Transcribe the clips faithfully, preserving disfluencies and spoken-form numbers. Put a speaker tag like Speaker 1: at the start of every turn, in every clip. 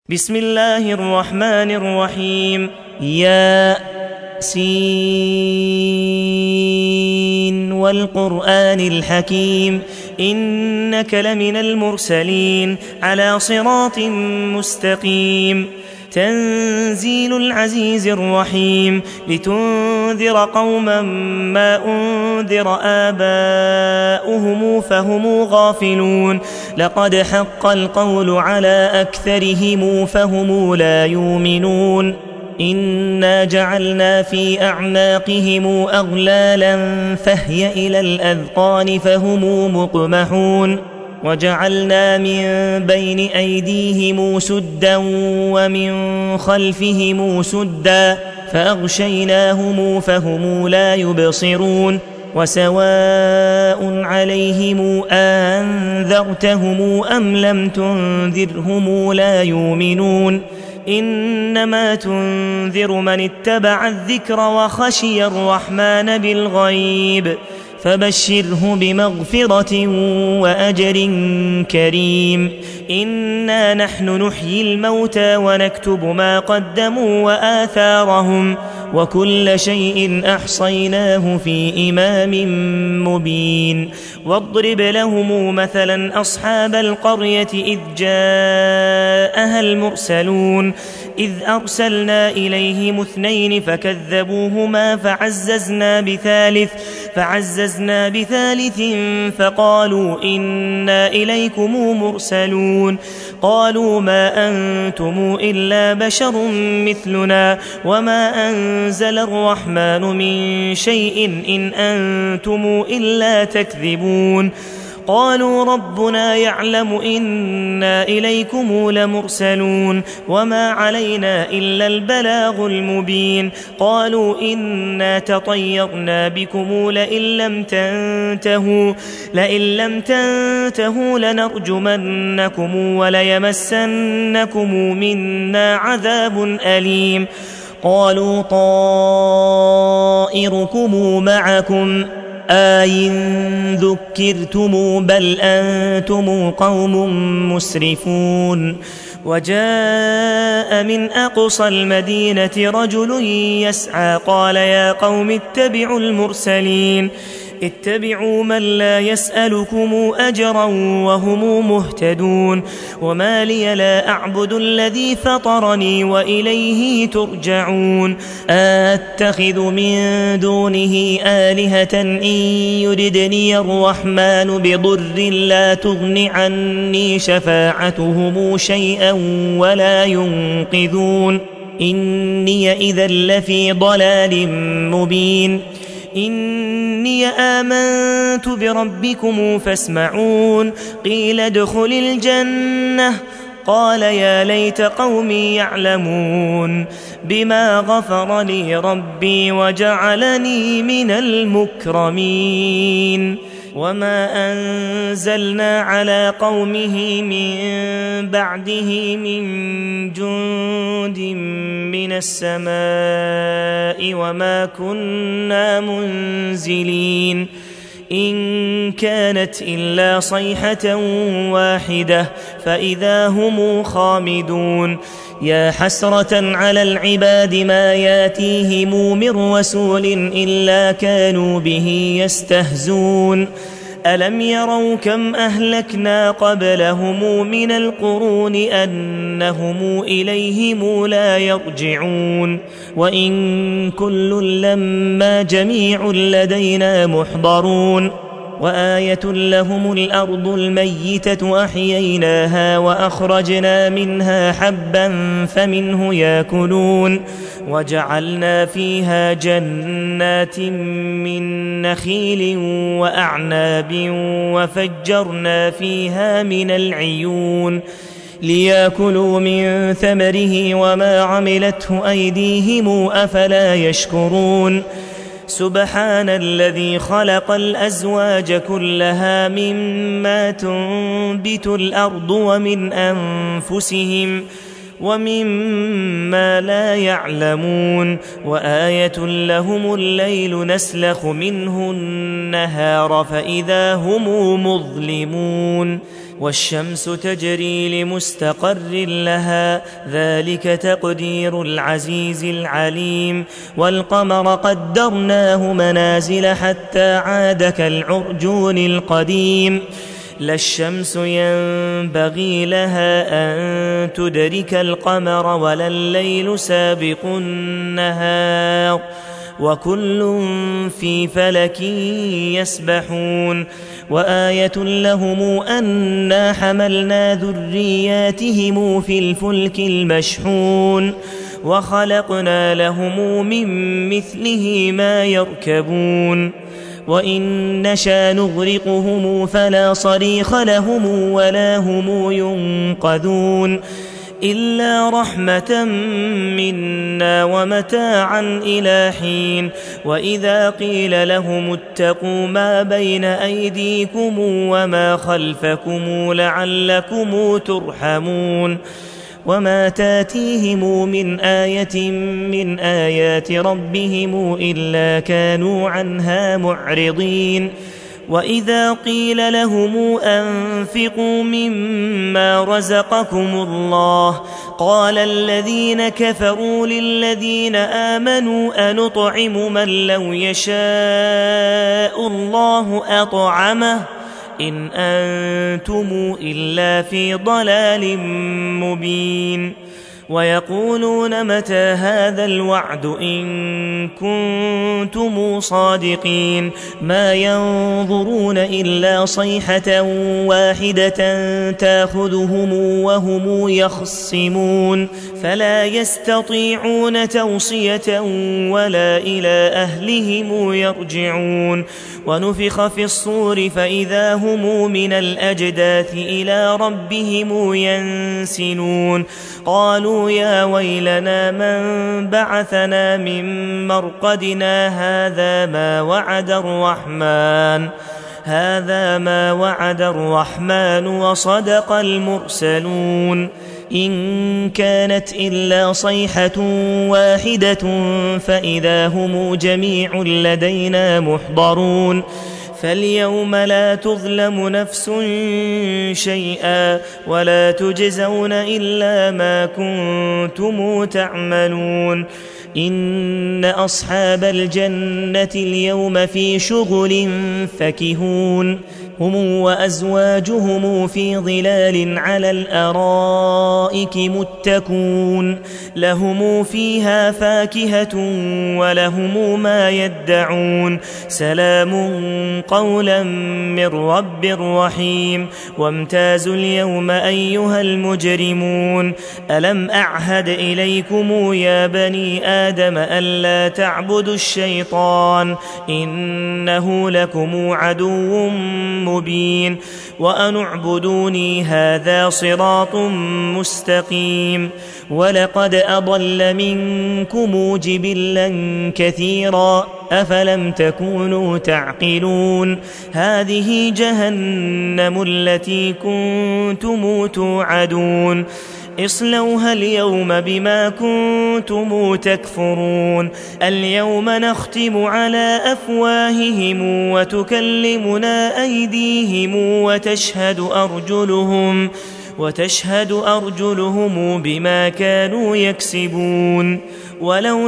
Speaker 1: بسم الله الرحمن الرحيم يا سين والقرآن الحكيم إنك لمن المرسلين على صراط مستقيم تنزيل العزيز الرحيم لتنذر قوما ما أنذر آباؤهم فهم غافلون لقد حق القول على أكثرهم فهم لا يؤمنون إنا جعلنا في أعناقهم أغلالا فهي إلى الأذقان فهم مقمحون وجعلنا من بين أيديهم سدا ومن خلفهم سدا فأغشيناهم فهم لا يبصرون وسواء عليهم أنذرتهم أم لم تنذرهم لا يؤمنون إنما تنذر من اتبع الذكر وخشي الرحمن بالغيب فبشره بمغفرة وأجر كريم إنا نحن نحيي الموتى ونكتب ما قدموا وآثارهم وكل شيء أحصيناه في إمام مبين واضرب لهم مثلا أصحاب القرية إذ جاءها المرسلون إذ أرسلنا إليهم اثنين فكذبوهما فعززنا بثالث فعززنا بثالث فقالوا إنا إليكم مرسلون قالوا ما أنتم إلا بشر مثلنا وما أنزل الرحمن من شيء إن أنتم إلا تكذبون قالوا ربنا يعلم إنا إليكم لمرسلون وما علينا إلا البلاغ المبين قالوا إنا تطيرنا بكم لئن لم تنتهوا لئن لم تنتهوا لنرجمنكم وليمسنكم منا عذاب أليم قالوا طائركم معكم أَإِن ذُكِّرْتُمْ بَلْ أَنْتُمْ قَوْمٌ مُسْرِفُونَ وجاء من أقصى المدينة رجل يسعى قال يا قوم اتبعوا المرسلين اتبعوا من لا يسألكم أجرا وهم مهتدون وما لي لا أعبد الذي فطرني وإليه ترجعون أتخذ من دونه آلهة إن يردني الرحمن بضر لا تغن عني شفاعتهم شيئا ولا ينقذون إني إذا لفي ضلال مبين إني آمنت بربكم فاسمعون قيل ادخل الجنة قال يا ليت قومي يعلمون بما غفر لي ربي وجعلني من المكرمين وما أنزلنا على قومه من بعده من جند من السماء وما كنا منزلين إن كانت إلا صيحة واحدة فإذا هم خامدون يا حسرة على العباد ما ياتيهم من رسول إلا كانوا به يستهزون ألم يروا كم أهلكنا قبلهم من القرون أنهم إليهم لا يرجعون وإن كل لما جميع لدينا محضرون وآية لهم الأرض الميتة أحييناها وأخرجنا منها حبا فمنه يأكلون وجعلنا فيها جنات من نخيل وأعناب وفجرنا فيها من العيون ليأكلوا من ثمره وما عملته أيديهم أفلا يشكرون سبحان الذي خلق الأزواج كلها مما تنبت الأرض ومن أنفسهم ومما لا يعلمون وآية لهم الليل نسلخ منه النهار فإذا هم مظلمون والشمس تجري لمستقر لها ذلك تقدير العزيز العليم والقمر قدرناه منازل حتى عاد كالعرجون القديم لا الشمس ينبغي لها أن تدرك القمر ولا الليل سابق النهار وكل في فلك يسبحون وآية لهم أنا حملنا ذرياتهم في الفلك المشحون وخلقنا لهم من مثله ما يركبون وإن نشأ نغرقهم فلا صريخ لهم ولا هم ينقذون إلا رحمة منا ومتاعا إلى حين وإذا قيل لهم اتقوا ما بين أيديكم وما خلفكم لعلكم ترحمون وما تاتيهم من آية من آيات ربهم إلا كانوا عنها معرضين وإذا قيل لهم أنفقوا مما رزقكم الله قال الذين كفروا للذين آمنوا أنطعم من لو يشاء الله أطعمه إن أنتم إلا في ضلال مبين ويقولون متى هذا الوعد إن كنتم صادقين ما ينظرون إلا صيحة واحدة تأخذهم وهم يخصمون فلا يستطيعون توصية ولا إلى أهلهم يرجعون ونفخ في الصور فإذا هم من الأجداث إلى ربهم ينسلون قالوا يا ويلنا من بعثنا من مرقدنا هذا ما وعد الرحمن هذا ما وعد الرحمن وصدق المرسلون إن كانت إلا صيحة واحدة فإذا هم جميع لدينا محضرون فاليوم لا تظلم نفس شيئا ولا تجزون إلا ما كنتم تعملون إن أصحاب الجنة اليوم في شغل فكهون هم وأزواجهم في ظلال على الأرائك متكون لهم فيها فاكهة ولهم ما يدعون سلام قولا من رب رحيم وامتازوا اليوم أيها المجرمون ألم أعهد إليكم يا بني آدم ألا تعبدوا الشيطان إنه لكم عدو مبين وأن اعبدوني هذا صراط مستقيم ولقد أضل منكم جبلا كثيرا أفلم تكونوا تعقلون هذه جهنم التي كنتم توعدون اصلوها اليوم بما كنتم تكفرون اليوم نختم على أفواههم وتكلمنا أيديهم وتشهد أرجلهم وتشهد أرجلهم بما كانوا يكسبون ولو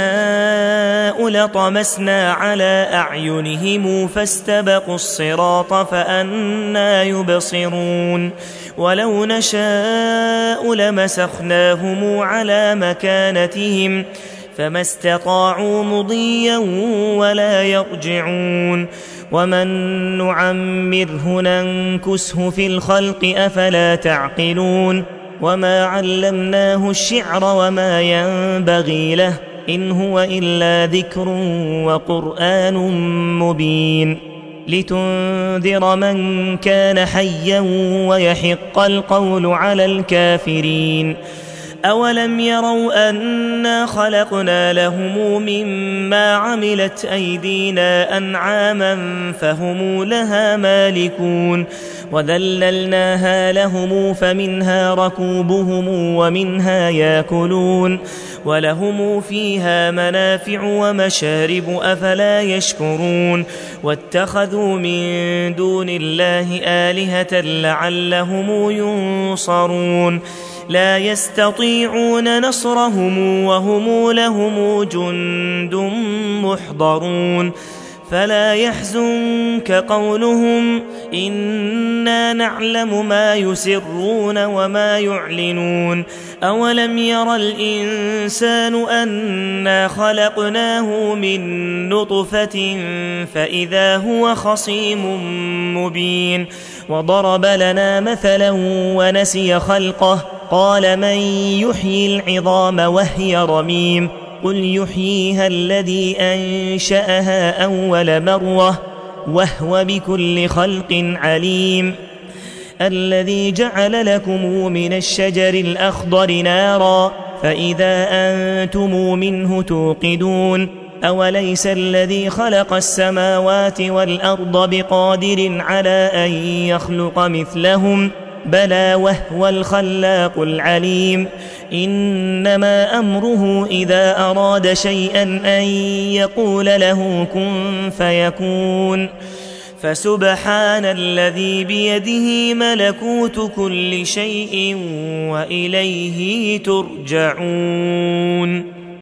Speaker 1: نشاء لطمسنا على أعينهم فاستبقوا الصراط فأنى يبصرون ولو نشاء لمسخناهم على مكانتهم فما استطاعوا مضيا ولا يرجعون ومن نعمره ننكسه في الخلق أفلا تعقلون وما علمناه الشعر وما ينبغي له إن هو إلا ذكر وقرآن مبين لتنذر من كان حيا ويحق القول على الكافرين أولم يروا أنا خلقنا لهم مما عملت أيدينا أنعاما فهم لها مالكون وذللناها لهم فمنها ركوبهم ومنها ياكلون ولهم فيها منافع ومشارب أفلا يشكرون واتخذوا من دون الله آلهة لعلهم ينصرون لا يستطيعون نصرهم وهم لهم جند محضرون فلا يحزنك قولهم إنا نعلم ما يسرون وما يعلنون أولم ير الإنسان أنا خلقناه من نطفة فإذا هو خصيم مبين وضرب لنا مثلا ونسي خلقه قال من يحيي العظام وهي رميم قل يحييها الذي أنشأها أول مرة وهو بكل خلق عليم الذي جعل لكم من الشجر الأخضر نارا فإذا أنتم منه توقدون أوليس الذي خلق السماوات والأرض بقادر على أن يخلق مثلهم بلى وهو الخلاق العليم إنما أمره إذا أراد شيئا أن يقول له كن فيكون فسبحان الذي بيده ملكوت كل شيء وإليه ترجعون.